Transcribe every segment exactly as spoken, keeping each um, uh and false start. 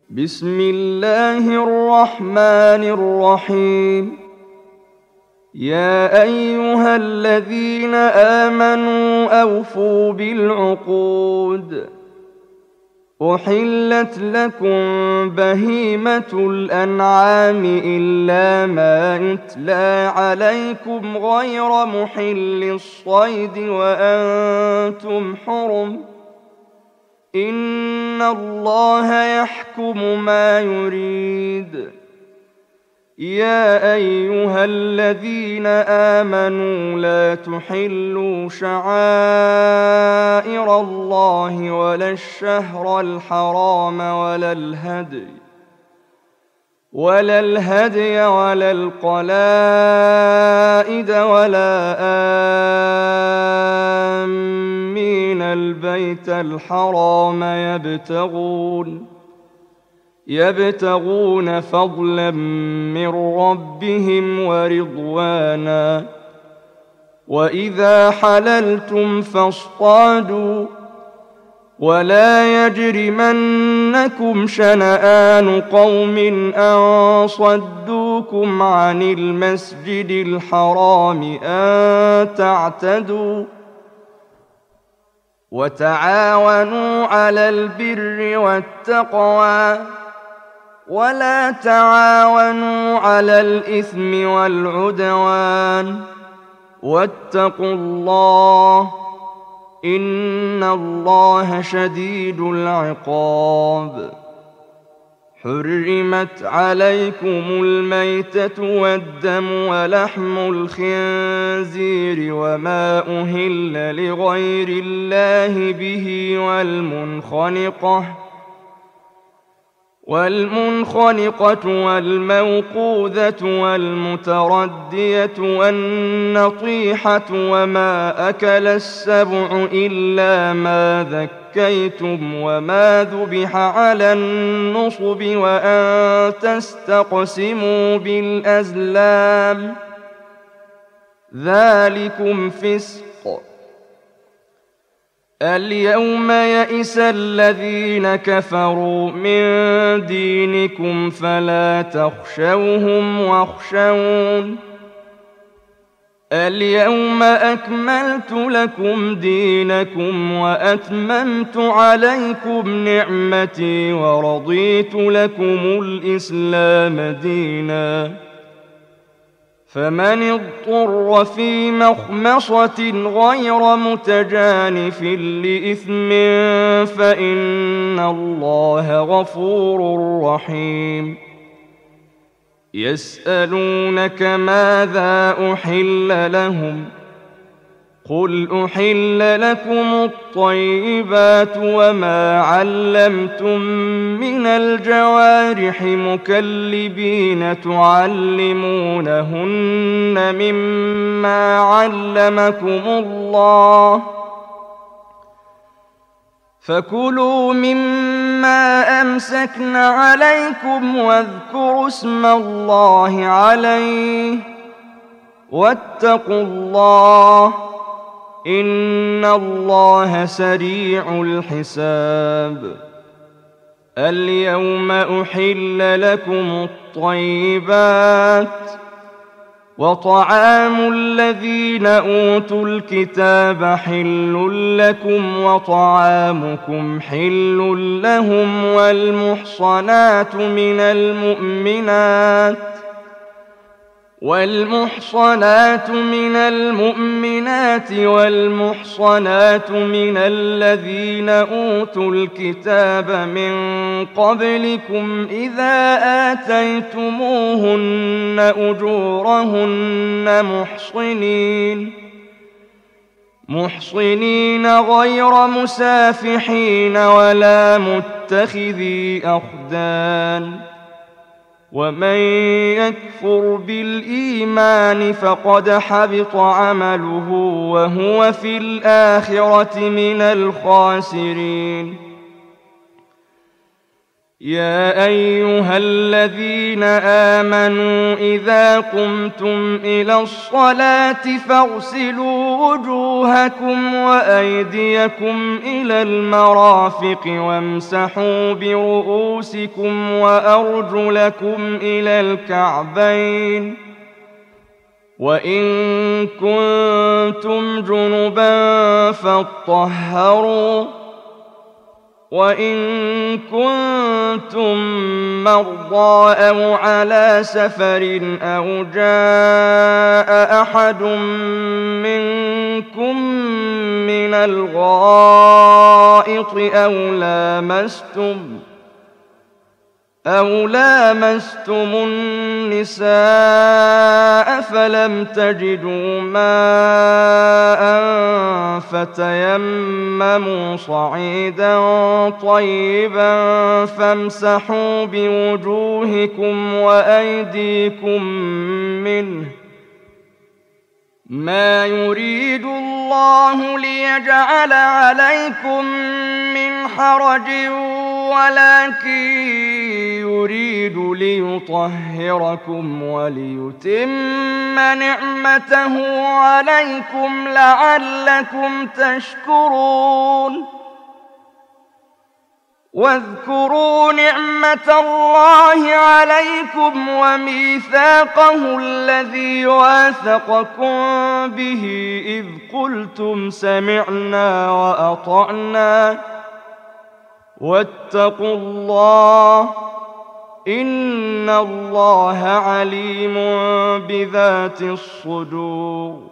بسم الله الرحمن الرحيم. يا أيها الذين آمنوا أوفوا بالعقود. أحلت لكم بهيمة الأنعام إلا ما يتلى عليكم غير محل الصيد وأنتم حرم. إن الله يحكم ما يريد. يا أيها الذين آمنوا لا تحلوا شعائر الله ولا الشهر الحرام ولا الهدي ولا الهدي ولا القلائد ولا آمين البيت الحرام يبتغون يبتغون فضلا من ربهم ورضوانا. وإذا حللتم فاصطادوا ولا يجرمنكم شنآن قوم أن صدوكم عن المسجد الحرام أن تعتدوا. وتعاونوا على البر والتقوى ولا تعاونوا على الإثم والعدوان. واتقوا الله إن الله شديد العقاب. حرمت عليكم الميتة والدم ولحم الخنزير وما أهل لغير الله به والمنخنقة والمنخنقة والموقوذة والمتردية والنطيحة وما أكل السبع إلا ما ذكيتم وما ذبح على النصب وأن تستقسموا بالأزلام ذلكم فسق. اليوم يئس الذين كفروا من دينكم فلا تخشوهم واخشون. اليوم أكملت لكم دينكم وأتممت عليكم نعمتي ورضيت لكم الإسلام دينا. فمن اضطر في مخمصة غير متجانف لإثم فإن الله غفور رحيم. يسألونك ماذا أحل لهم قل أحل لكم الطيبات وما علمتم من الجوارح مكلبين تعلمونهن مما علمكم الله فكلوا مما أمسكن عليكم واذكروا اسم الله عليه واتقوا الله إن الله سريع الحساب. اليوم أحل لكم الطيبات وطعام الذين أوتوا الكتاب حل لكم وطعامكم حل لهم والمحصنات من المؤمنات والمحصنات من المؤمنات والمحصنات من الذين أوتوا الكتاب من قبلكم إذا آتيتموهن أجورهن محصنين محصنين غير مسافحين ولا متخذي أخدان. ومن يكفر بالإيمان فقد حبط عمله وهو في الآخرة من الخاسرين. يا أيها الذين آمنوا إذا قمتم إلى الصلاة فاغسلوا وجوهكم وأيديكم إلى المرافق وامسحوا برؤوسكم وأرجلكم إلى الكعبين وإن كنتم جنبا فاطهروا وإن كنتم مرضى أو على سفر أو جاء أحد منكم من الغائط أو لامستم أو لامستم النساء فلم تجدوا ماء فتيمموا صعيدا طيبا فامسحوا بوجوهكم وأيديكم منه ما يريد الله ليجعل عليكم من حرج ولكن يريد ليطهركم وليتم نعمته عليكم لعلكم تشكرون واذكروا نعمة الله عليكم وميثاقه الذي واثقكم به إذ قلتم سمعنا وأطعنا واتقوا الله إن الله عليم بذات الصدور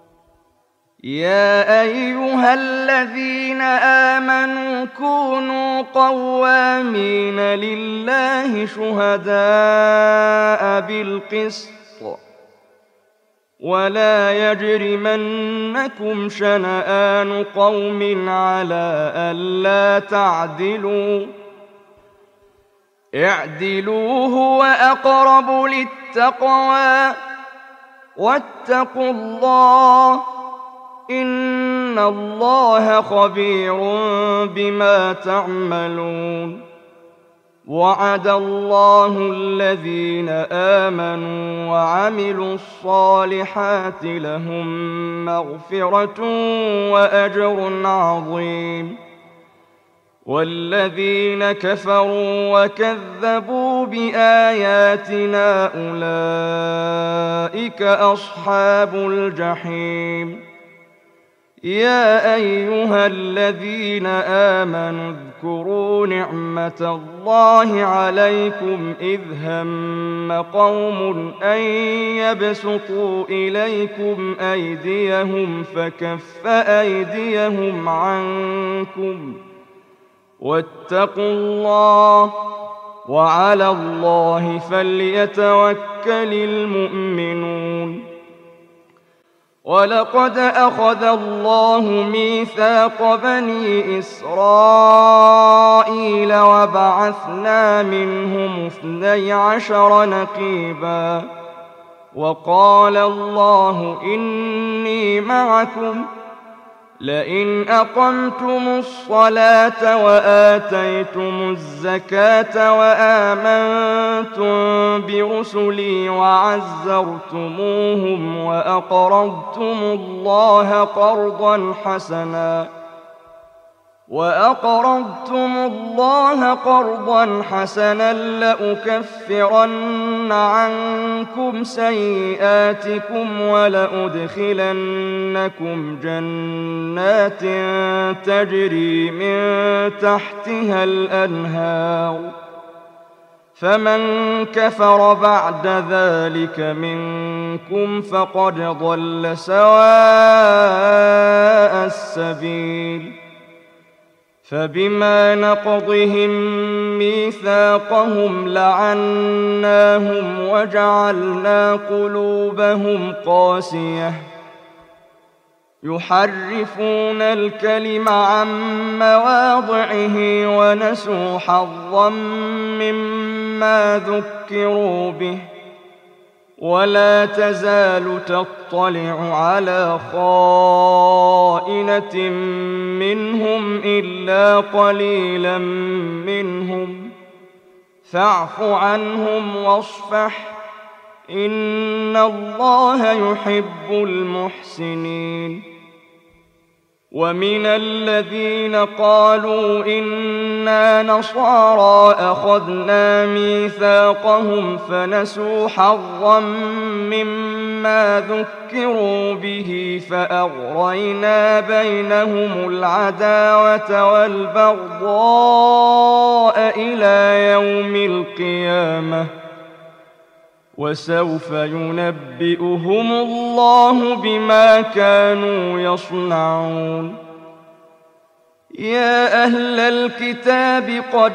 يا أيها الذين آمنوا كونوا قوامين لله شهداء بالقسط ولا يجرمنكم شنآن قوم على ألا تعدلوا اعدلوا هو أقرب للتقوى واتقوا الله إن الله خبير بما تعملون وعد الله الذين آمنوا وعملوا الصالحات لهم مغفرة وأجر عظيم والذين كفروا وكذبوا بآياتنا أولئك أصحاب الجحيم يا أيها الذين آمنوا اذكروا نعمة الله عليكم إذ هم قوم أن يبسطوا إليكم أيديهم فكف أيديهم عنكم واتقوا الله وعلى الله فليتوكل المؤمنون ولقد أخذ الله ميثاق بني إسرائيل وبعثنا منهم اثني عشر نقيبا وقال الله إني معكم لئن أقمتم الصلاة وآتيتم الزكاة وآمنتم برسلي وعزرتموهم وأقرضتم الله قرضا حسنا وأقرضتم الله قرضا حسنا لأكفرن عنكم سيئاتكم ولأدخلنكم جنات تجري من تحتها الأنهار فمن كفر بعد ذلك منكم فقد ضل سواء السبيل فبما نقضهم ميثاقهم لعناهم وجعلنا قلوبهم قاسية يحرفون الكلم عن مواضعه ونسوا حظا مما ذكروا به ولا تزال تطلع على خائنة منهم إلا قليلا منهم فاعف عنهم واصفح إن الله يحب المحسنين. ومن الذين قالوا إنا نصارى أخذنا ميثاقهم فنسوا حظا مما ذكروا به فأغرينا بينهم العداوة والبغضاء إلى يوم القيامة وسوف ينبئهم الله بما كانوا يصنعون. يا أهل الكتاب قد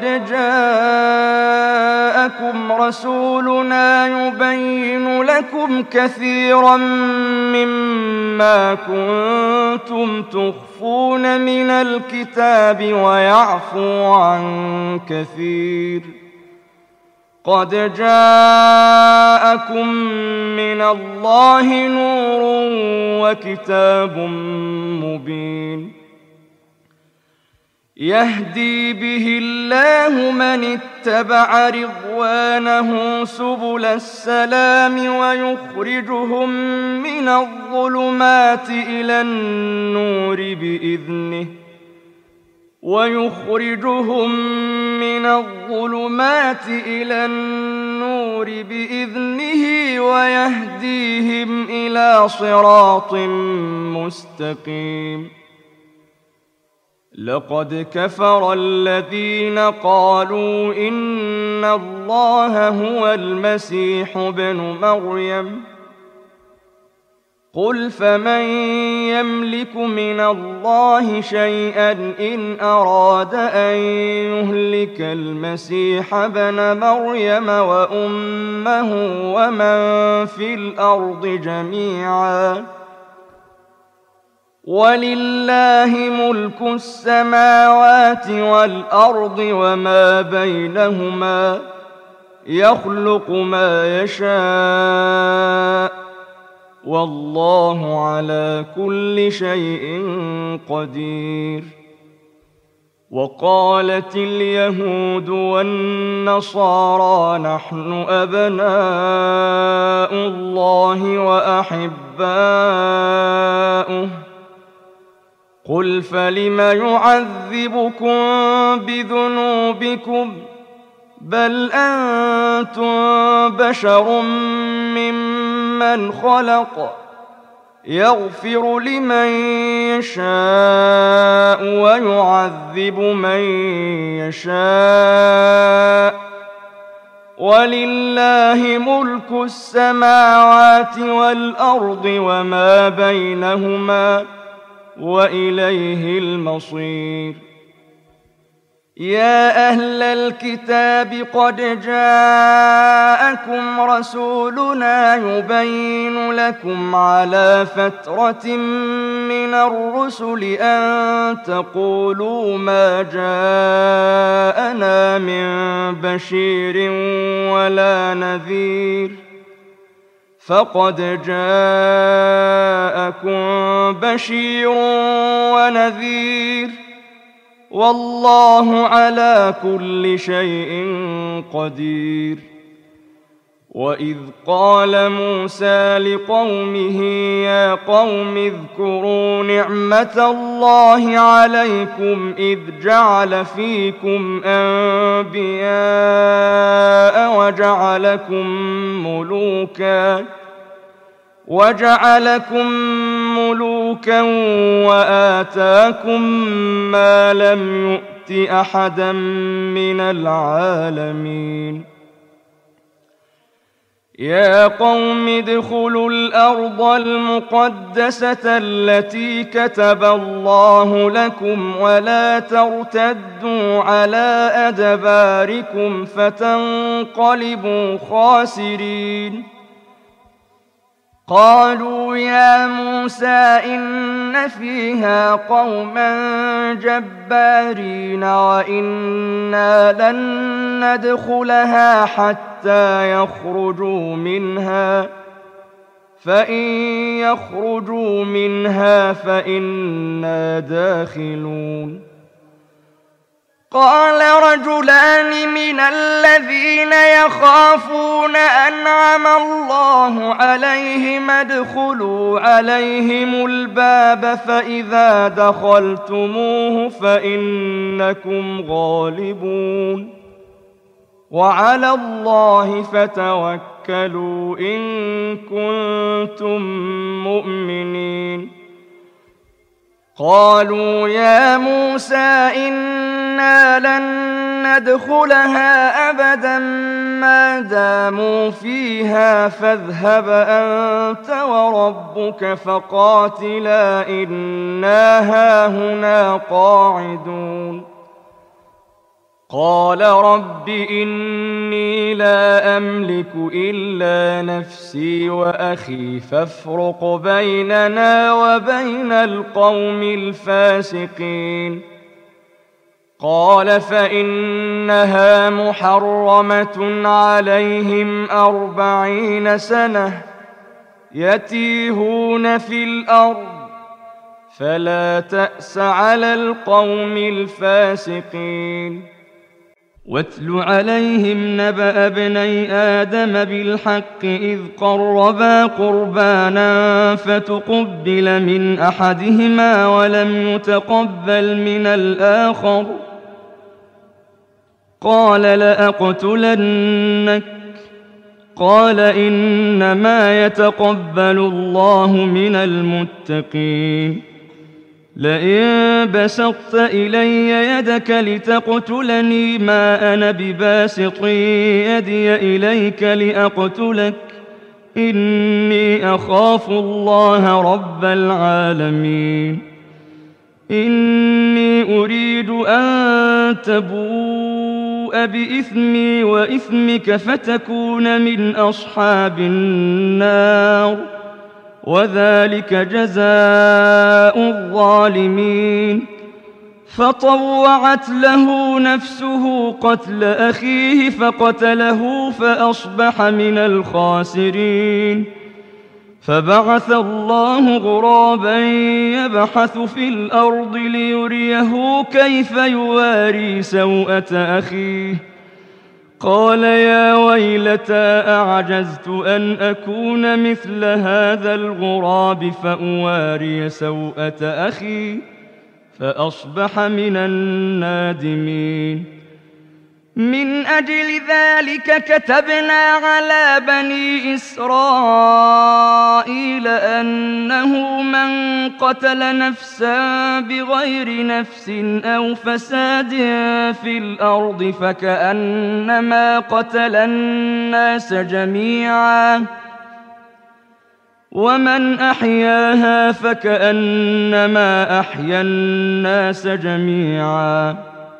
جاءكم رسولنا يبين لكم كثيرا مما كنتم تخفون من الكتاب ويعفو عن كثير. قد جاءكم من الله نور وكتاب مبين يهدي به الله من اتبع رضوانه سبل السلام ويخرجهم من الظلمات إلى النور بإذنه ويخرجهم من الظلمات إلى النور بإذنه ويهديهم إلى صراط مستقيم. لقد كفر الذين قالوا إن الله هو المسيح ابن مريم قل فمن يملك من الله شيئا إن أراد أن يهلك المسيح ابن مريم وأمه ومن في الأرض جميعا ولله ملك السماوات والأرض وما بينهما يخلق ما يشاء والله على كل شيء قدير. وقالت اليهود والنصارى نحن أبناء الله وأحباؤه قل فلم يعذبكم بذنوبكم بل أنتم بشر ممن خلق يغفر لمن يشاء ويعذب من يشاء ولله ملك السماوات والأرض وما بينهما وإليه المصير. يا أهل الكتاب قد جاءكم رسولنا يبين لكم على فترة من الرسل أن تقولوا ما جاءنا من بشير ولا نذير فقد جاءكم بشير ونذير والله على كل شيء قدير. وإذ قال موسى لقومه يا قوم اذكروا نعمة الله عليكم إذ جعل فيكم أنبياء وجعلكم ملوكا وجعلكم ملوكا وآتاكم ما لم يؤت أحدا من العالمين. يا قوم ادخلوا الأرض المقدسة التي كتب الله لكم ولا ترتدوا على أدباركم فتنقلبوا خاسرين. قالوا يا موسى إن فيها قوما جبارين وإنا لن ندخلها حتى يخرجوا منها فإن يخرجوا منها فإنا داخلون. قال رجلان من الذين يخافون أنعم الله عليهم ادخلوا عليهم الباب فإذا دخلتموه فإنكم غالبون وعلى الله فتوكلوا إن كنتم مؤمنين. قالوا يا موسى إنا لن ندخلها أبدا ما داموا فيها فاذهب أنت وربك فقاتلا إنا هاهنا قاعدون. قال رب إني لا أملك إلا نفسي وأخي فافرق بيننا وبين القوم الفاسقين. قال فإنها محرمة عليهم أربعين سنة يتيهون في الأرض فلا تأس على القوم الفاسقين. واتل عليهم نبأ ابني آدم بالحق إذ قربا قربانا فتقبل من أحدهما ولم يتقبل من الآخر قال لأقتلنك قال إنما يتقبل الله من المتقين. لئن بسطت إلي يدك لتقتلني ما أنا بباسط يدي إليك لأقتلك إني أخاف الله رب العالمين. إني أريد أن تبوء بإثمي وإثمك فتكون من أصحاب النار وذلك جزاء الظالمين. فطوعت له نفسه قتل أخيه فقتله فأصبح من الخاسرين. فبعث الله غرابا يبحث في الأرض ليريه كيف يواري سوءة أخيه قال يا ويلتى أعجزت أن أكون مثل هذا الغراب فأواري سوءة أخي فأصبح من النادمين. من أجل ذلك كتبنا على بني إسرائيل أنه من قتل نفسا بغير نفس أو فساد في الأرض فكأنما قتل الناس جميعا ومن أحياها فكأنما أحيا الناس جميعا.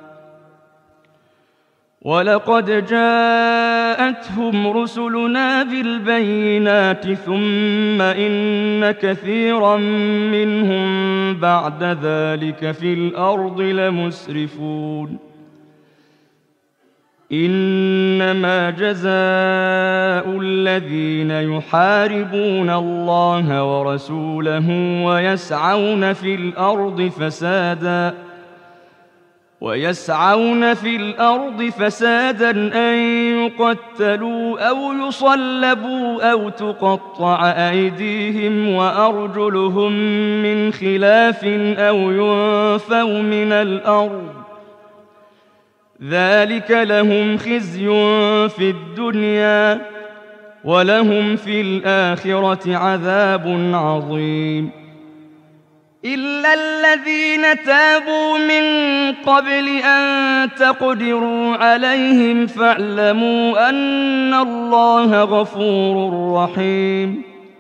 ولقد جاءتهم رسلنا بالبينات ثم إن كثيرا منهم بعد ذلك في الأرض لمسرفون. إنما جزاء الذين يحاربون الله ورسوله ويسعون في الأرض فسادا ويسعون في الأرض فسادا أن يقتلوا أو يصلبوا أو تقطع أيديهم وأرجلهم من خلاف أو ينفوا من الأرض ذلك لهم خزي في الدنيا ولهم في الآخرة عذاب عظيم. إلا الذين تابوا من قبل أن تقدروا عليهم فاعلموا أن الله غفور رحيم.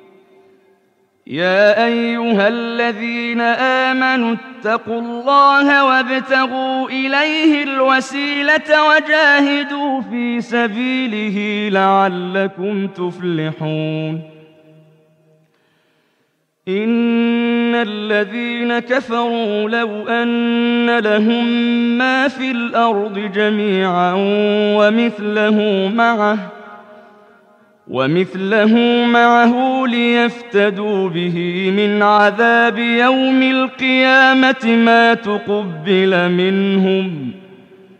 يا أيها الذين آمنوا اتقوا الله وابتغوا إليه الوسيلة وجاهدوا في سبيله لعلكم تفلحون. إن الذين كفروا لو أن لهم ما في الأرض جميعا ومثله معه ومثله معه ليفتدوا به من عذاب يوم القيامة ما تقبل منهم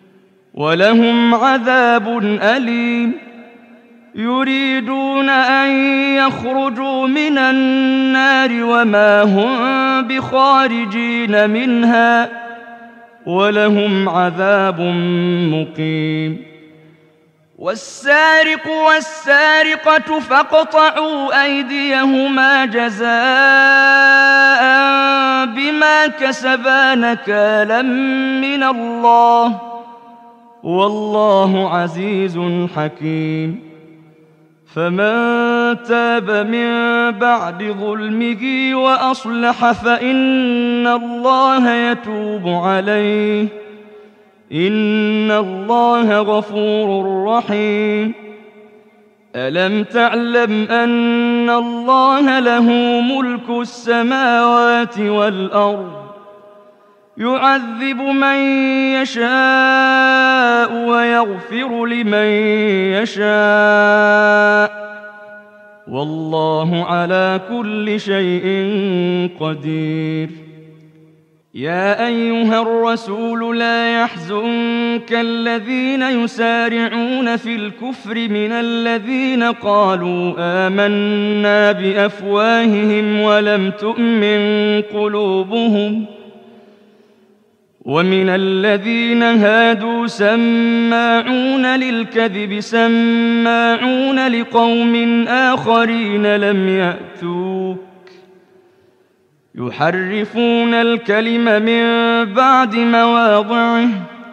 ولهم عذاب أليم يريدون أن يخرجوا من النار وما هم بخارجين منها ولهم عذاب مقيم والسارق والسارقة فاقطعوا أيديهما جزاء بما كسبا نكالا من الله والله عزيز حكيم فمن تاب من بعد ظلمه وأصلح فإن الله يتوب عليه إن الله غفور رحيم ألم تعلم أن الله له ملك السماوات والأرض يعذب من يشاء ويغفر لمن يشاء والله على كل شيء قدير يا أيها الرسول لا يحزنك الذين يسارعون في الكفر من الذين قالوا آمنا بأفواههم ولم تؤمن قلوبهم ومن الذين هادوا سماعون للكذب سماعون لقوم آخرين لم يأتوك يحرفون الكلم من بعد مواضعه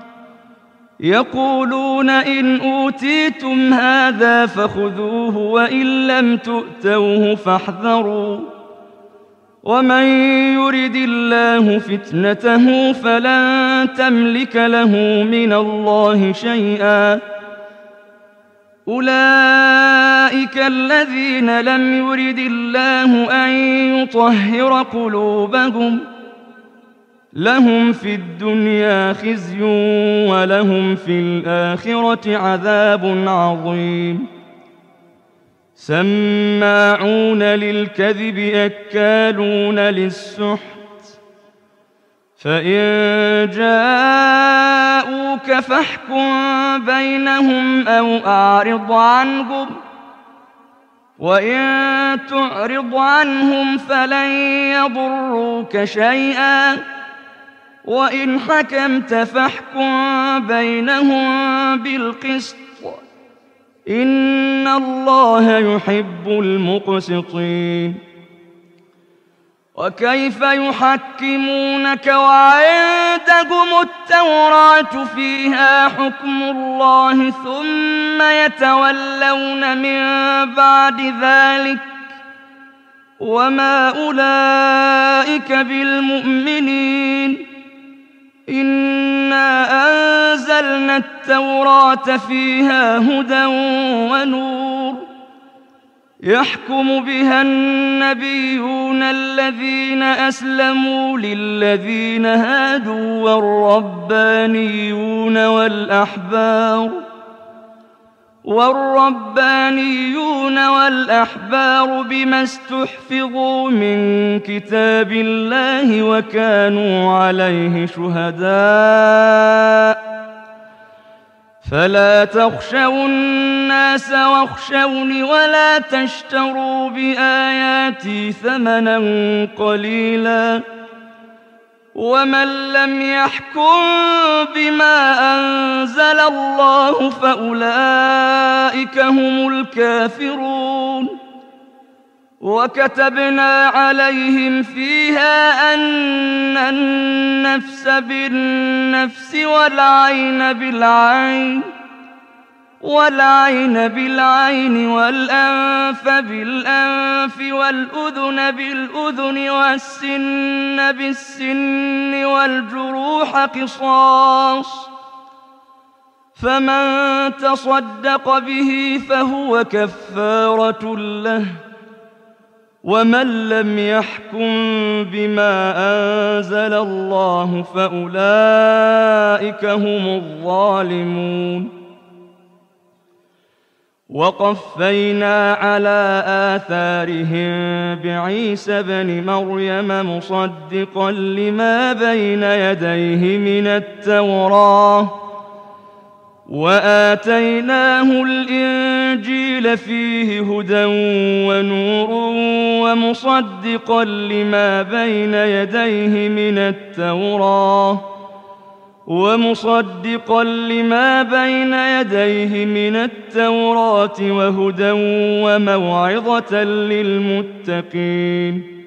يقولون إن أوتيتم هذا فخذوه وإن لم تؤتوه فاحذروا ومن يرد الله فتنته فلن تملك له من الله شيئا أولئك الذين لم يرد الله أن يطهر قلوبهم لهم في الدنيا خزي ولهم في الآخرة عذاب عظيم سماعون للكذب أكالون للسحت فإن جاءوك فاحكم بينهم أو أعرض عنهم وإن تعرض عنهم فلن يضروك شيئا وإن حكمت فاحكم بينهم بالقسط إن الله يحب المقسطين وكيف يحكمونك وعندهم التوراة فيها حكم الله ثم يتولون من بعد ذلك وما أولئك بالمؤمنين إنا أنزلنا التوراة فيها هدى ونور يحكم بها النبيون الذين أسلموا للذين هادوا والربانيون والأحبار والربانيون والأحبار بما استحفظوا من كتاب الله وكانوا عليه شهداء فلا تخشوا الناس واخشوني ولا تشتروا بآياتي ثمنا قليلا ومن لم يحكم بما أنزل الله فأولئك هم الكافرون وكتبنا عليهم فيها أن النفس بالنفس والعين بالعين والعين بالعين والأنف بالأنف والأذن بالأذن والسن بالسن والجروح قصاص فمن تصدق به فهو كفارة له ومن لم يحكم بما أنزل الله فأولئك هم الظالمون وقفينا على آثارهم بعيسى بن مريم مصدقا لما بين يديه من التوراة وآتيناه الإنجيل فيه هدى ونور ومصدقا لما بين يديه من التوراة ومصدقا لما بين يديه من التوراة وهدى وموعظة للمتقين.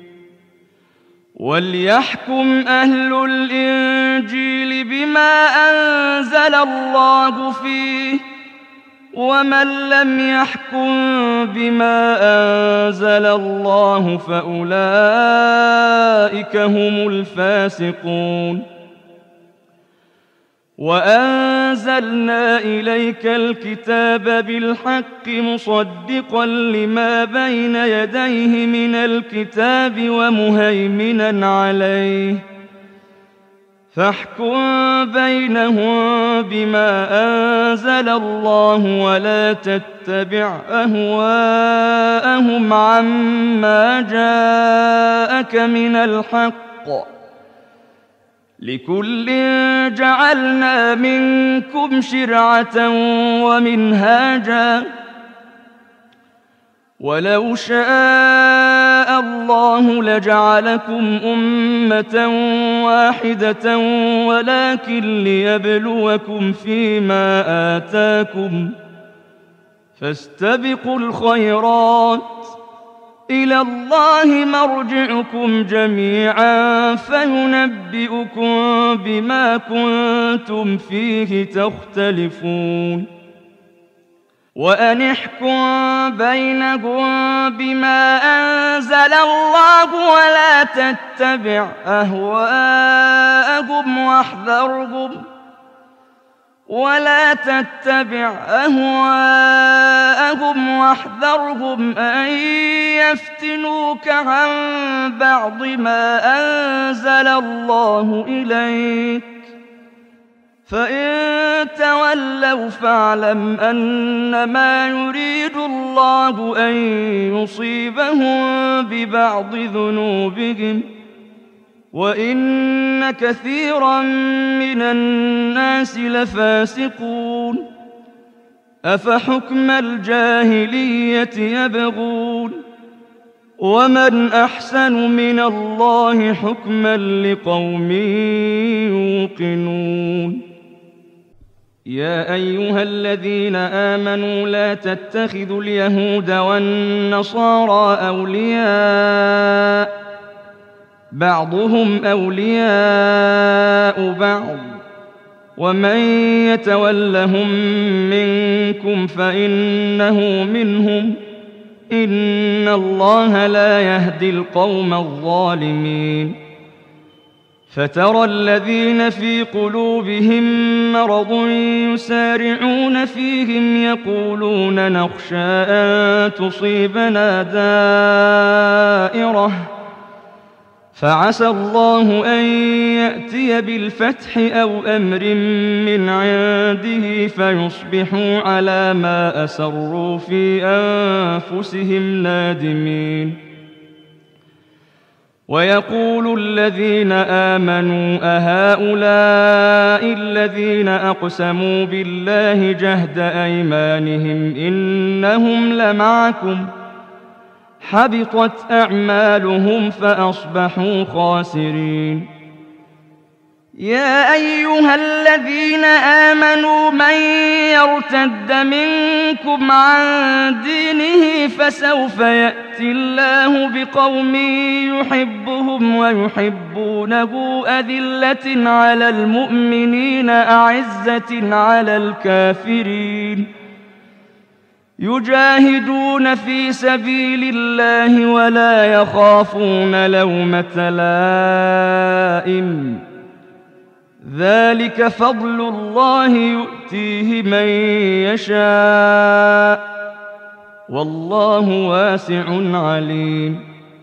وليحكم أهل الإنجيل بما أنزل الله فيه ومن لم يحكم بما أنزل الله فأولئك هم الفاسقون. وأنزلنا إليك الكتاب بالحق مصدقا لما بين يديه من الكتاب ومهيمنا عليه فاحكم بينهم بما أنزل الله ولا تتبع أهواءهم عما جاءك من الحق لكل جعلنا منكم شرعة ومنهاجا ولو شاء الله لجعلكم أمة واحدة ولكن ليبلوكم فيما آتاكم فاستبقوا الخيرات إلى الله مرجعكم جميعا فينبئكم بما كنتم فيه تختلفون. وأن احكم بينهم بما أنزل الله ولا تتبع أهواءهم واحذرهم ولا تتبع أهواءهم واحذرهم أن يفتنوك عن بعض ما أنزل الله إليك فإن تولوا فاعلم أنما يريد الله أن يصيبهم ببعض ذنوبهم وإن كثيرا من الناس لفاسقون. أفحكم الجاهلية يبغون ومن أحسن من الله حكما لقوم يوقنون. يا أيها الذين آمنوا لا تتخذوا اليهود والنصارى أولياء بعضهم أولياء بعض ومن يتولهم منكم فإنه منهم إن الله لا يهدي القوم الظالمين. فترى الذين في قلوبهم مرض يسارعون فيهم يقولون نخشى أن تصيبنا دائرة فعسى الله أن يأتي بالفتح أو أمر من عنده فيصبحوا على ما أسروا في أنفسهم نادمين. ويقول الذين آمنوا أهؤلاء الذين أقسموا بالله جهد أيمانهم إنهم لمعكم حبطت أعمالهم فأصبحوا خاسرين. يا أيها الذين آمنوا من يرتد منكم عن دينه فسوف يأتي الله بقوم يحبهم ويحبونه أذلة على المؤمنين أعزة على الكافرين يجاهدون في سبيل الله ولا يخافون لومة لائم ذلك فضل الله يؤتيه من يشاء والله واسع عليم.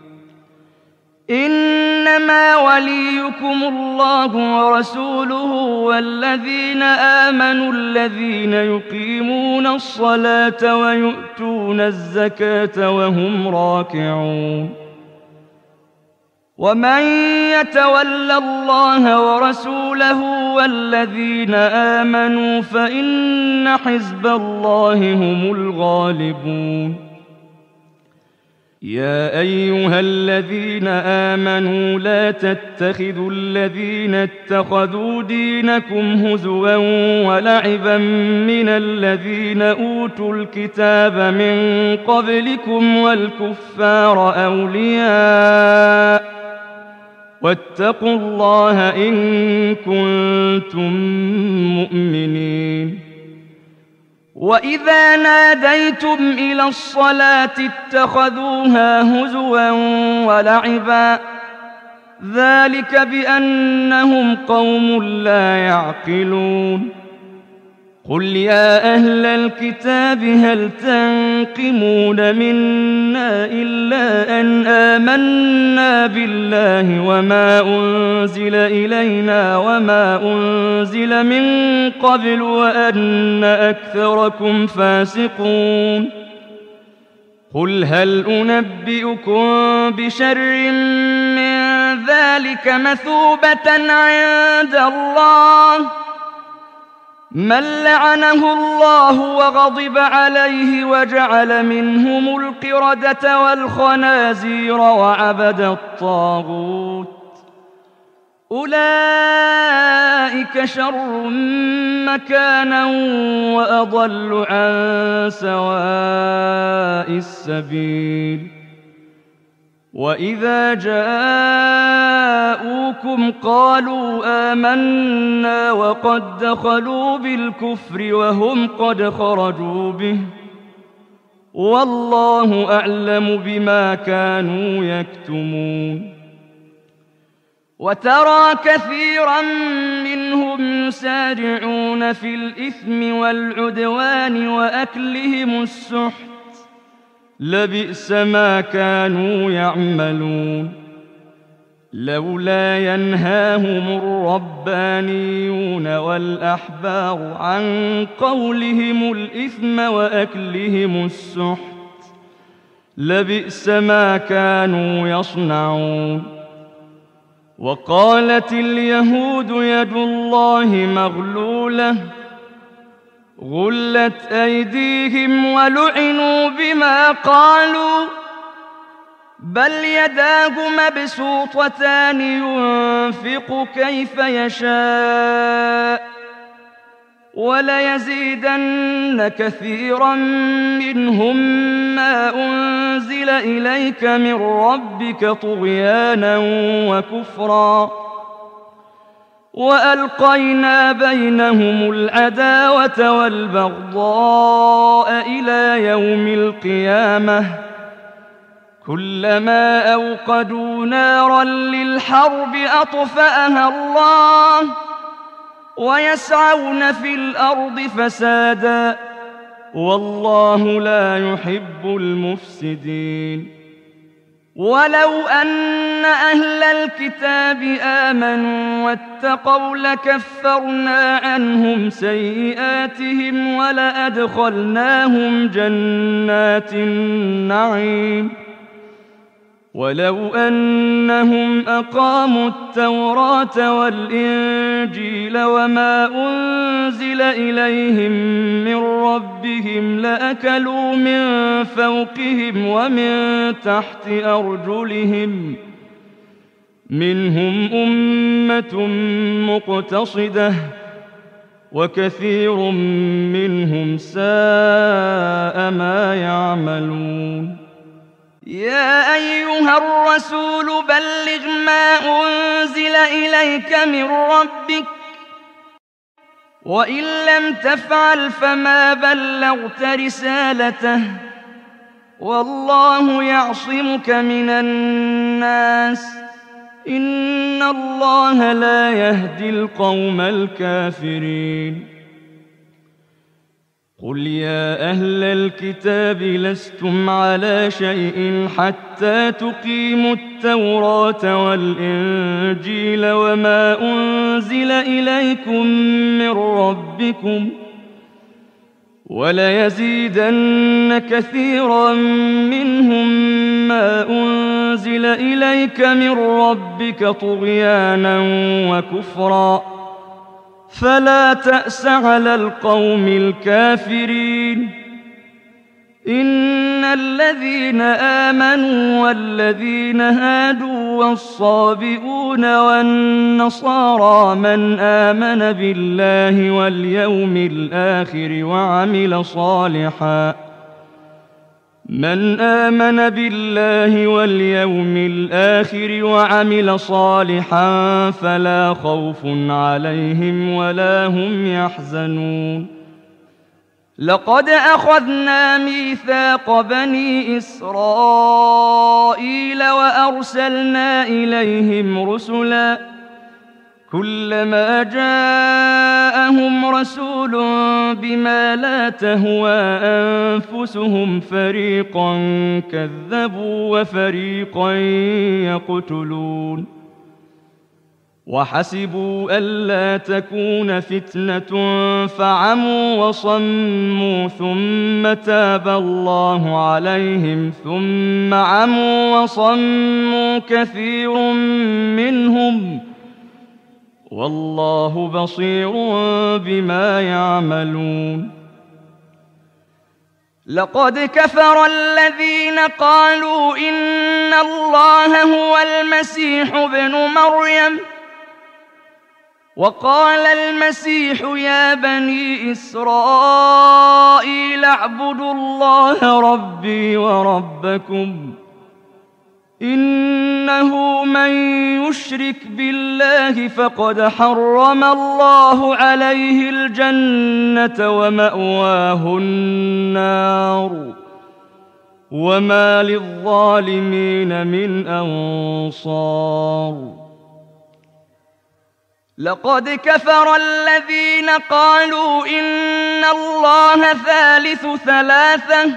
إنما وليكم الله ورسوله والذين آمنوا الذين يقيمون الصلاة ويؤتون الزكاة وهم راكعون. ومن يتول الله ورسوله والذين آمنوا فإن حزب الله هم الغالبون. يا أيها الذين آمنوا لا تتخذوا الذين اتخذوا دينكم هزوا ولعبا من الذين أوتوا الكتاب من قبلكم والكفار أولياء واتقوا الله إن كنتم مؤمنين. وإذا ناديتم إلى الصلاة اتخذوها هزوا ولعبا ذلك بأنهم قوم لا يعقلون. قل يا أهل الكتاب هل تنقمون منا إلا أن آمنا بالله وما أنزل إلينا وما أنزل من قبل وأن أكثركم فاسقون. قل هل أنبئكم بشر من ذلك مثوبة عند الله من لعنه الله وغضب عليه وجعل منهم القردة والخنازير وعبد الطاغوت أولئك شر مكانا وأضل عن سواء السبيل. وإذا جاءوكم قالوا آمنا وقد دخلوا بالكفر وهم قد خرجوا به والله أعلم بما كانوا يكتمون. وترى كثيرا منهم يسارعون في الإثم والعدوان وأكلهم السحت لبئس ما كانوا يعملون. لولا ينهاهم الربانيون والأحبار عن قولهم الإثم وأكلهم السحت لبئس ما كانوا يصنعون. وقالت اليهود يد الله مغلولة غلت أيديهم ولعنوا بما قالوا بل يداه مبسوطتان ينفق كيف يشاء وليزيدن كثيرا منهم ما أنزل إليك من ربك طغيانا وكفرا وألقينا بينهم العداوة والبغضاء إلى يوم القيامة كلما أوقدوا نارا للحرب أطفأها الله ويسعون في الأرض فسادا والله لا يحب المفسدين. ولو أن أهل الكتاب آمنوا واتقوا لكفرنا عنهم سيئاتهم ولأدخلناهم جنات النعيم. ولو أنهم أقاموا التوراة والإنجيل وما أنزل إليهم من ربهم لأكلوا من فوقهم ومن تحت أرجلهم منهم أمة مقتصدة وكثير منهم ساء ما يعملون. يا أيها الرسول بلغ ما أنزل إليك من ربك وإن لم تفعل فما بلغت رسالته والله يعصمك من الناس إن الله لا يهدي القوم الكافرين. قل يا أهل الكتاب لستم على شيء حتى تقيموا التوراة والإنجيل وما أنزل إليكم من ربكم وليزيدن كثيرا منهم ما أنزل إليك من ربك طغيانا وكفرا فلا تأس على القوم الكافرين. إن الذين آمنوا والذين هادوا والصابئون والنصارى من آمن بالله واليوم الآخر وعمل صالحا من آمن بالله واليوم الآخر وعمل صالحا فلا خوف عليهم ولا هم يحزنون. لقد أخذنا ميثاق بني إسرائيل وأرسلنا إليهم رسلا كلما جاءهم رسول بما لا تهوى أنفسهم فريقا كذبوا وفريقا يقتلون. وحسبوا ألا تكون فتنة فعموا وصموا ثم تاب الله عليهم ثم عموا وصموا كثير منهم والله بصير بما يعملون. لقد كفر الذين قالوا إن الله هو المسيح ابن مريم وقال المسيح يا بني إسرائيل اعبدوا الله ربي وربكم إنه من يشرك بالله فقد حرم الله عليه الجنة ومأواه النار وما للظالمين من أنصار. لقد كفر الذين قالوا إن الله ثالث ثلاثة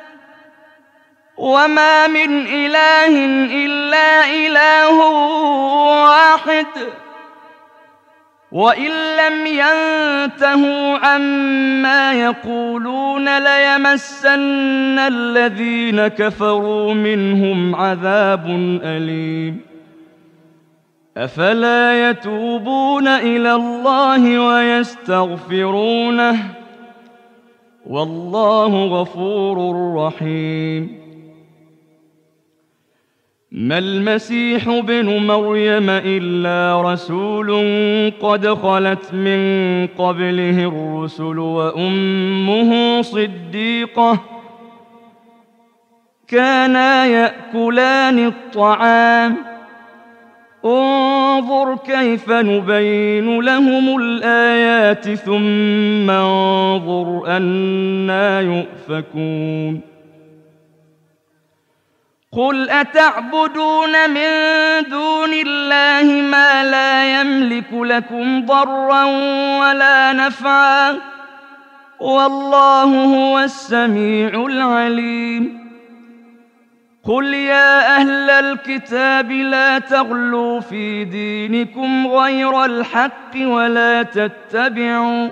وما من إله إلا إله واحد وإن لم ينتهوا عما يقولون ليمسن الذين كفروا منهم عذاب أليم. أفلا يتوبون إلى الله ويستغفرونه والله غفور رحيم. ما المسيح ابن مريم إلا رسول قد خلت من قبله الرسل وأمه صديقة كانا يأكلان الطعام انظر كيف نبين لهم الآيات ثم انظر أنى يؤفكون. قل أتعبدون من دون الله ما لا يملك لكم ضرا ولا نفعا والله هو السميع العليم. قل يا أهل الكتاب لا تغلوا في دينكم غير الحق ولا تتبعوا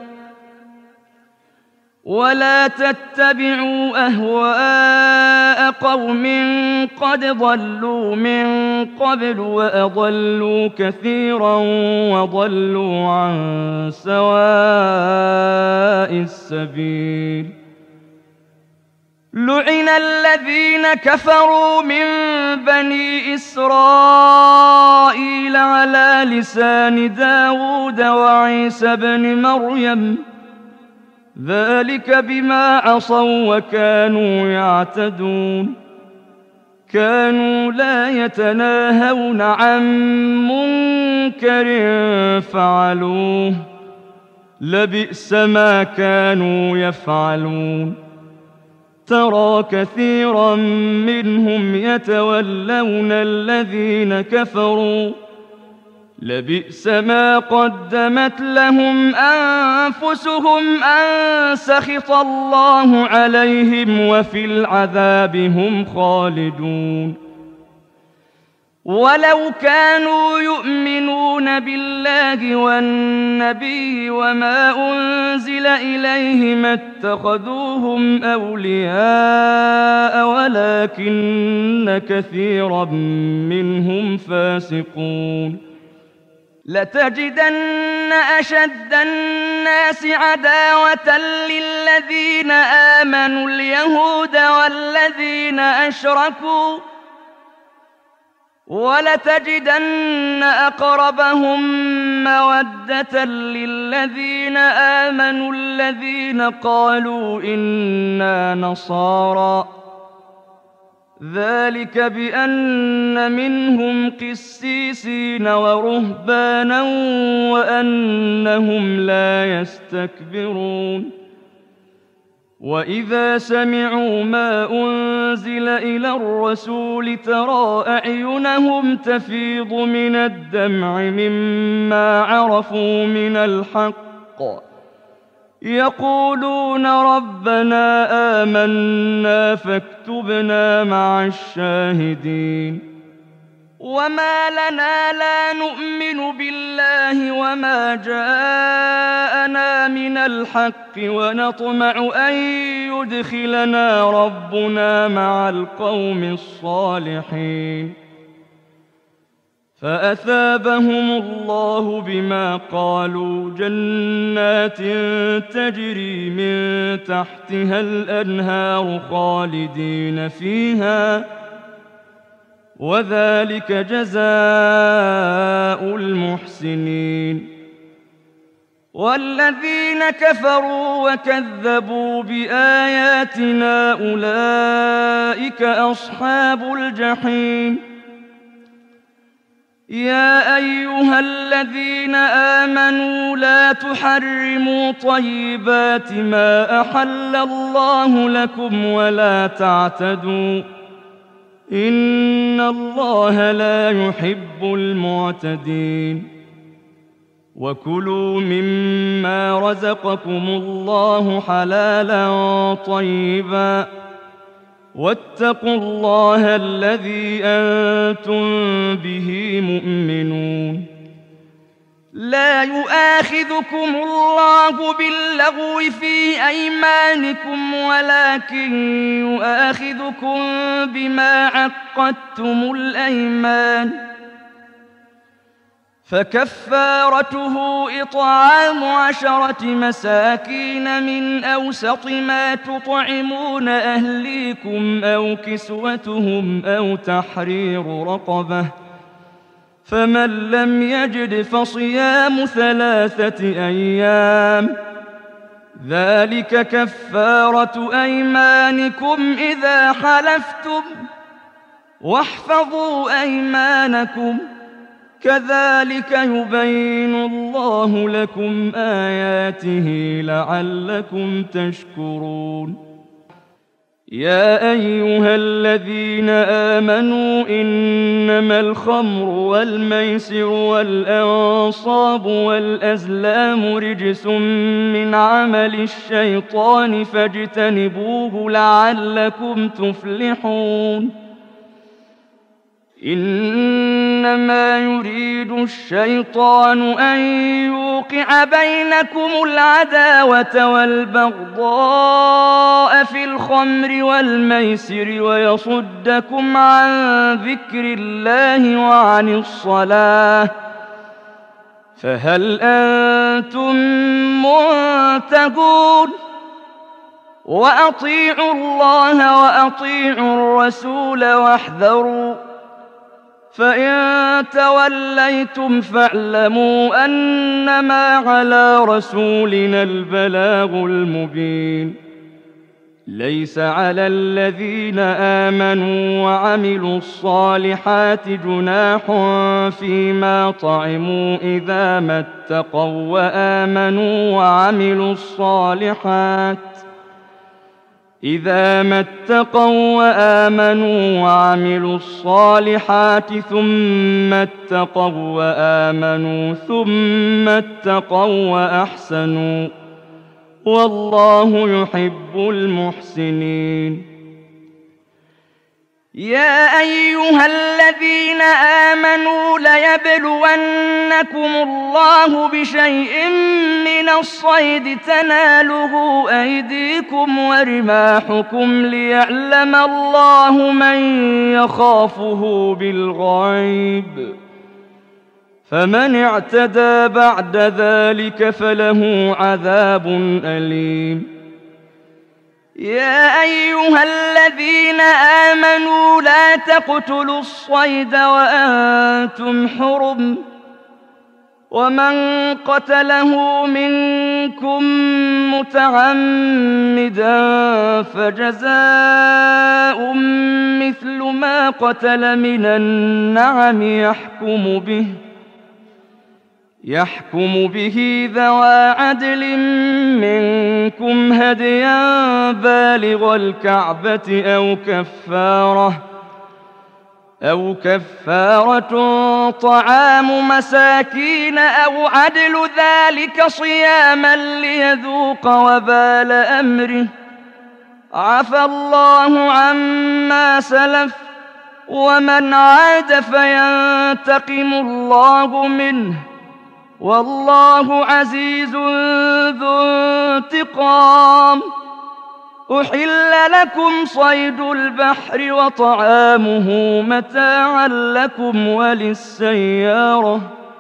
ولا تتبعوا أهواء قوم قد ضلوا من قبل وأضلوا كثيرا وضلوا عن سواء السبيل. لعن الذين كفروا من بني إسرائيل على لسان داود وعيسى بن مريم ذلك بما عصوا وكانوا يعتدون. كانوا لا يتناهون عن منكر فعلوه لبئس ما كانوا يفعلون. ترى كثيرا منهم يتولون الذين كفروا لبئس ما قدمت لهم أنفسهم أن سخط الله عليهم وفي العذاب هم خالدون. ولو كانوا يؤمنون بالله والنبي وما أنزل إليه ما اتخذوهم أولياء ولكن كثيرا منهم فاسقون. لتجدن أشد الناس عداوة للذين آمنوا اليهود والذين أشركوا ولتجدن أقربهم مودة للذين آمنوا الذين قالوا إنا نصارى ذلك بأن منهم قسيسين ورهبانا وأنهم لا يستكبرون وإذا سمعوا ما أنزل إلى الرسول ترى أعينهم تفيض من الدمع مما عرفوا من الحق يقولون ربنا آمنا فاكتبنا مع الشاهدين وما لنا لا نؤمن بالله وما جاءنا من الحق ونطمع أن يدخلنا ربنا مع القوم الصالحين فأثابهم الله بما قالوا جنات تجري من تحتها الأنهار خالدين فيها وذلك جزاء المحسنين والذين كفروا وكذبوا بآياتنا أولئك أصحاب الجحيم يا أيها الذين آمنوا لا تحرموا طيبات ما أحل الله لكم ولا تعتدوا إن الله لا يحب المعتدين وكلوا مما رزقكم الله حلالا طيبا واتقوا الله الذي أنتم به مؤمنون لا يؤاخذكم الله باللغو في أيمانكم ولكن يؤاخذكم بما عقدتم الأيمان فكفارته إطعام عشرة مساكين من أوسط ما تطعمون أهليكم أو كسوتهم أو تحرير رقبة فمن لم يجد فصيام ثلاثة أيام ذلك كفارة أيمانكم إذا حلفتم واحفظوا أيمانكم كذلك يبين الله لكم آياته لعلكم تشكرون يا أيها الذين آمنوا إنما الخمر والميسر والأنصاب والأزلام رجس من عمل الشيطان فاجتنبوه لعلكم تفلحون إنما يريد الشيطان أن يوقع بينكم العداوة والبغضاء في الخمر والميسر ويصدكم عن ذكر الله وعن الصلاة فهل أنتم منتهون وأطيعوا الله وأطيعوا الرسول واحذروا فإن توليتم فاعلموا أنما على رسولنا البلاغ المبين ليس على الذين آمنوا وعملوا الصالحات جناح فيما طعموا إذا ما اتقوا وآمنوا وعملوا الصالحات إذا ما اتقوا وآمنوا وعملوا الصالحات ثم اتقوا وآمنوا ثم اتقوا وأحسنوا والله يحب المحسنين يا أيها الذين آمنوا ليبلونكم الله بشيء من الصيد تناله أيديكم ورماحكم ليعلم الله من يخافه بالغيب فمن اعتدى بعد ذلك فله عذاب أليم. يا أيها الذين آمنوا لا تقتلوا الصيد وأنتم حرم، ومن قتله منكم متعمدا فجزاء مثل ما قتل من النعم يحكم به يحكم به ذوى عدل منكم هديا بالغ الكعبة أو كفارة أو كفارة طعام مساكين أو عدل ذلك صياما ليذوق وبال أمره، عفى الله عما سلف، ومن عاد فينتقم الله منه، والله عزيز ذو انتقام. أحل لكم صيد البحر وطعامه متاعا لكم وللسيارة،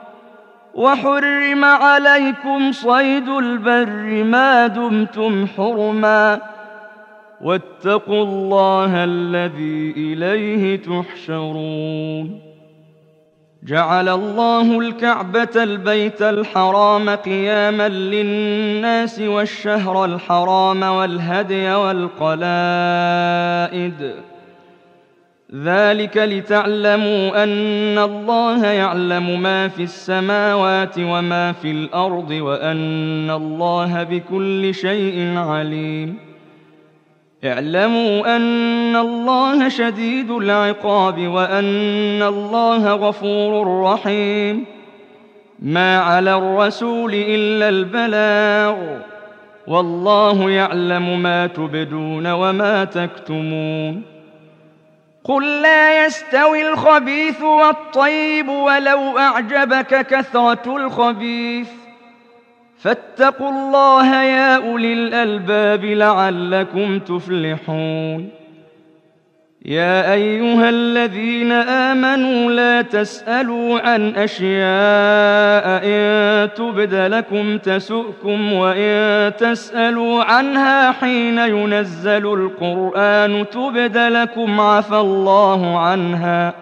وحرم عليكم صيد البر ما دمتم حرما، واتقوا الله الذي إليه تحشرون. جعل الله الكعبة البيت الحرام قياما للناس والشهر الحرام والهدي والقلائد، ذلك لتعلموا أن الله يعلم ما في السماوات وما في الأرض وأن الله بكل شيء عليم. اعلموا أن الله شديد العقاب وأن الله غفور رحيم. ما على الرسول إلا البلاغ، والله يعلم ما تبدون وما تكتمون. قل لا يستوي الخبيث والطيب ولو أعجبك كثرة الخبيث، فاتقوا الله يا أولي الألباب لعلكم تفلحون. يا أيها الذين آمنوا لا تسألوا عن أشياء إن تبد لكم تسؤكم، وإن تسألوا عنها حين ينزل القرآن تبد لكم عفى الله عنها،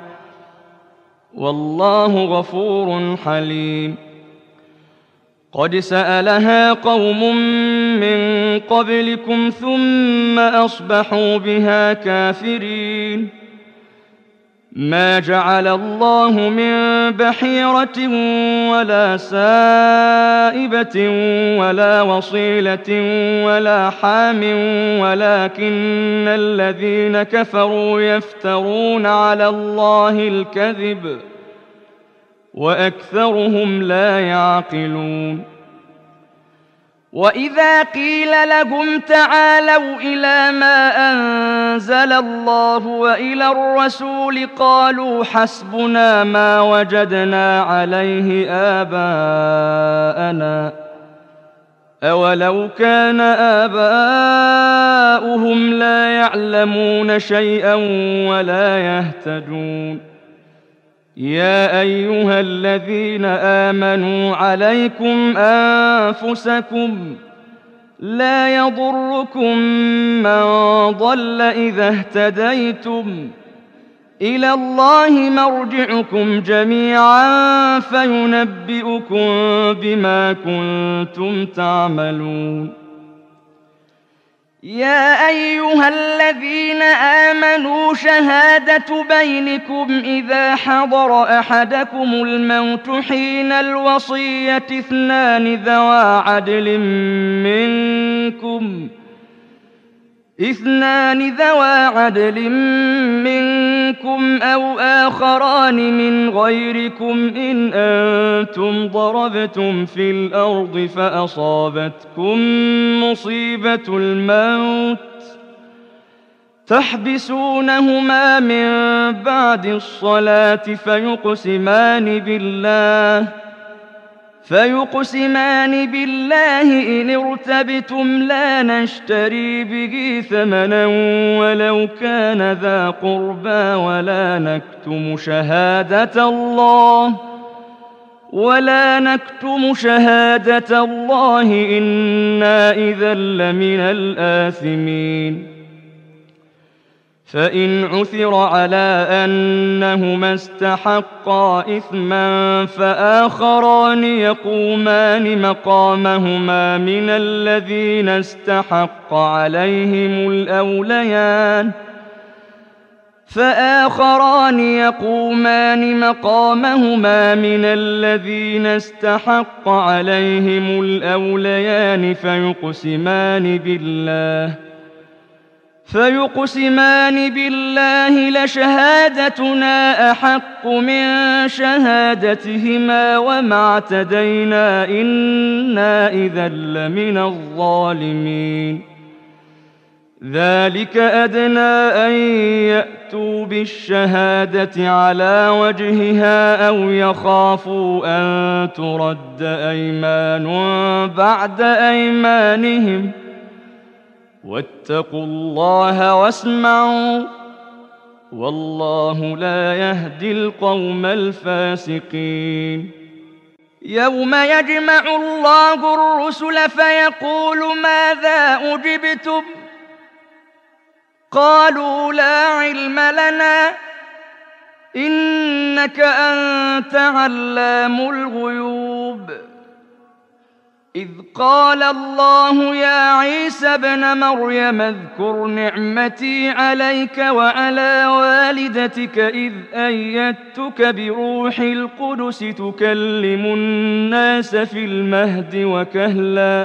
والله غفور حليم. قد سألها قوم من قبلكم ثم أصبحوا بها كافرين. ما جعل الله من بحيرة ولا سائبة ولا وصيلة ولا حام، ولكن الذين كفروا يفترون على الله الكذب وأكثرهم لا يعقلون. وإذا قيل لهم تعالوا إلى ما أنزل الله وإلى الرسول قالوا حسبنا ما وجدنا عليه آباءنا، أولو كان آباؤهم لا يعلمون شيئا ولا يهتدون. يا أيها الذين آمنوا عليكم أنفسكم، لا يضركم من ضل إذا اهتديتم، إلى الله مرجعكم جميعا فينبئكم بما كنتم تعملون. يا أيها الذين آمنوا شهادة بينكم إذا حضر أحدكم الموت حين الوصية اثنان ذوى عدل منكم اثنان ذوى عدل منكم أو آخران من غيركم إن أنتم ضربتم في الأرض فأصابتكم مصيبة الموت تحبسونهما من بعد الصلاة فيقسمان بالله فيقسمان بالله إن ارتبتم لا نشتري به ثمنا ولو كان ذا قربى ولا نكتم شهادة الله ولا نكتم شهادة الله إنا إذا لمن الآثمين. فإن عثر على أنهما استحقا إثما فآخران يقومان مقامهما من الذين استحق عليهم الأوليان فآخران يقومان مقامهما من الذين استحق عليهم الأوليان فيقسمان بالله فيقسمان بالله لشهادتنا أحق من شهادتهما وما اعتدينا إنا إذا لمن الظالمين. ذلك أدنى أن يأتوا بالشهادة على وجهها أو يخافوا أن ترد أيمان بعد أيمانهم واتقوا الله واسمعوا والله لا يهدي القوم الفاسقين. يوم يجمع الله الرسل فيقول ماذا أجبتم قالوا لا علم لنا إنك أنت علام الغيوب. إذ قال الله يا عيسى ابن مريم اذكر نعمتي عليك وعلى والدتك إذ أيدتك بروح القدس تكلم الناس في المهد وكهلا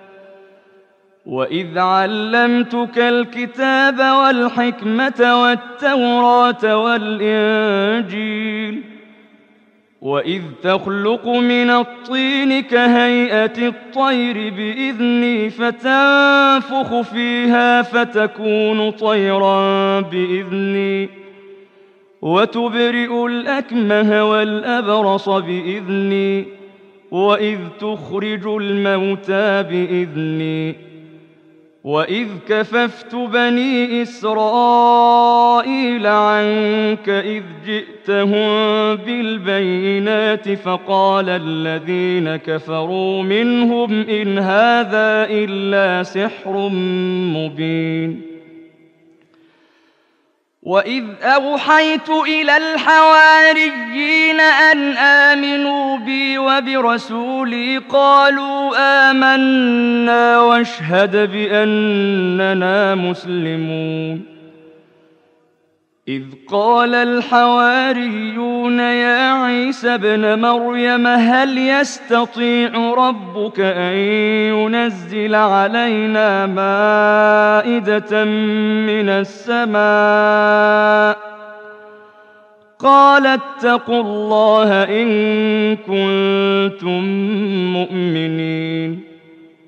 وإذ علمتك الكتاب والحكمة والتوراة والإنجيل وإذ تخلق من الطين كهيئة الطير بإذني فتنفخ فيها فتكون طيرا بإذني وتبرئ الأكمه والأبرص بإذني وإذ تخرج الموتى بإذني وإذ كففت بني إسرائيل عنك إذ جئتهم بالبينات فقال الذين كفروا منهم إن هذا إلا سحر مبين. وإذ أوحيت إلى الحواريين أن آمنوا بي وبرسولي قالوا آمنا واشهد بأننا مسلمون. إذ قال الحواريون يا عيسى ابن مريم هل يستطيع ربك أن ينزل علينا مائدة من السماء قال اتقوا الله إن كنتم مؤمنين.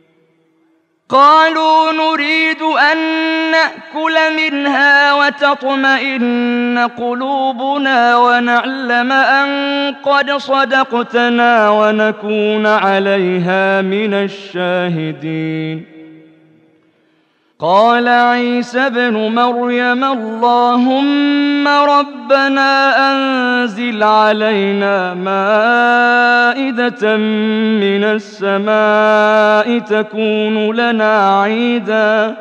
قالوا نريد أن نأكل منها وتطمئن قلوبنا ونعلم أن قد صدقتنا ونكون عليها من الشاهدين. قال عيسى ابن مريم اللهم ربنا أنزل علينا مائدة من السماء تكون لنا عيدا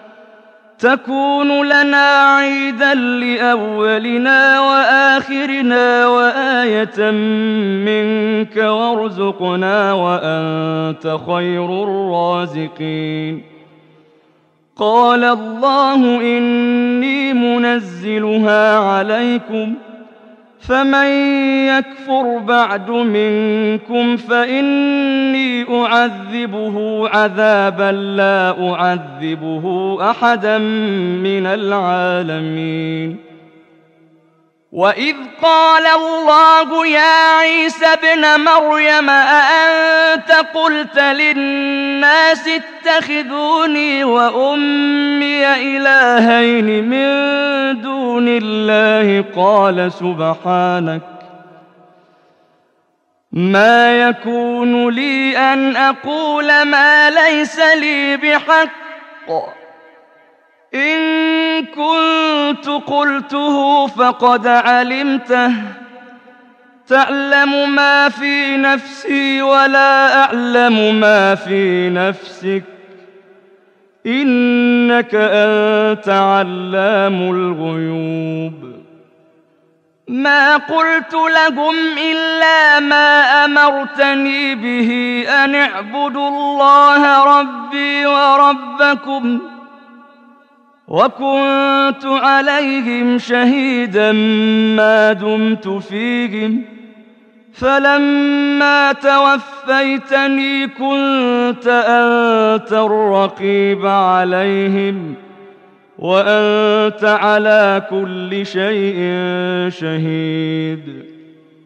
تكون لنا عيدا لأولنا وآخرنا وآية منك وارزقنا وأنت خير الرازقين. قال الله إني منزلها عليكم فمن يكفر بعد منكم فإني أعذبه عذابا لا أعذبه أحدا من العالمين. وإذ قال الله يا عيسى ابن مريم أأنت قلت للناس اتخذوني وأمي إلهين من دون الله قال سبحانك ما يكون لي أن أقول ما ليس لي بحق إن كنت قلته فقد علمته تعلم ما في نفسي ولا أعلم ما في نفسك إنك أنت علام الغيوب ما قلت لهم إلا ما أمرتني به أن اعبدوا الله ربي وربكم وكنت عليهم شهيدا ما دمت فيهم فلما توفيتني كنت أنت الرقيب عليهم وأنت على كل شيء شهيد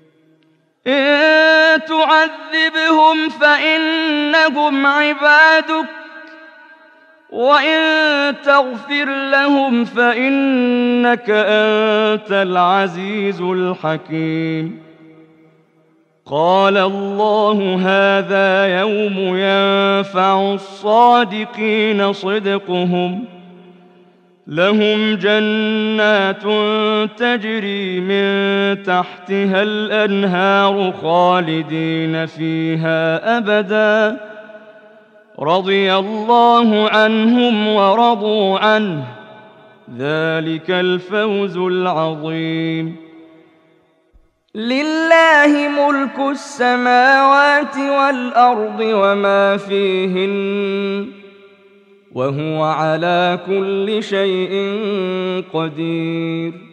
إن تعذبهم فإنهم عبادك وإن تغفر لهم فإنك أنت العزيز الحكيم قال الله هذا يوم ينفع الصادقين صدقهم لهم جنات تجري من تحتها الأنهار خالدين فيها أبدا رضي الله عنهم ورضوا عنه ذلك الفوز العظيم لله ملك السماوات والأرض وما فيهن وهو على كل شيء قدير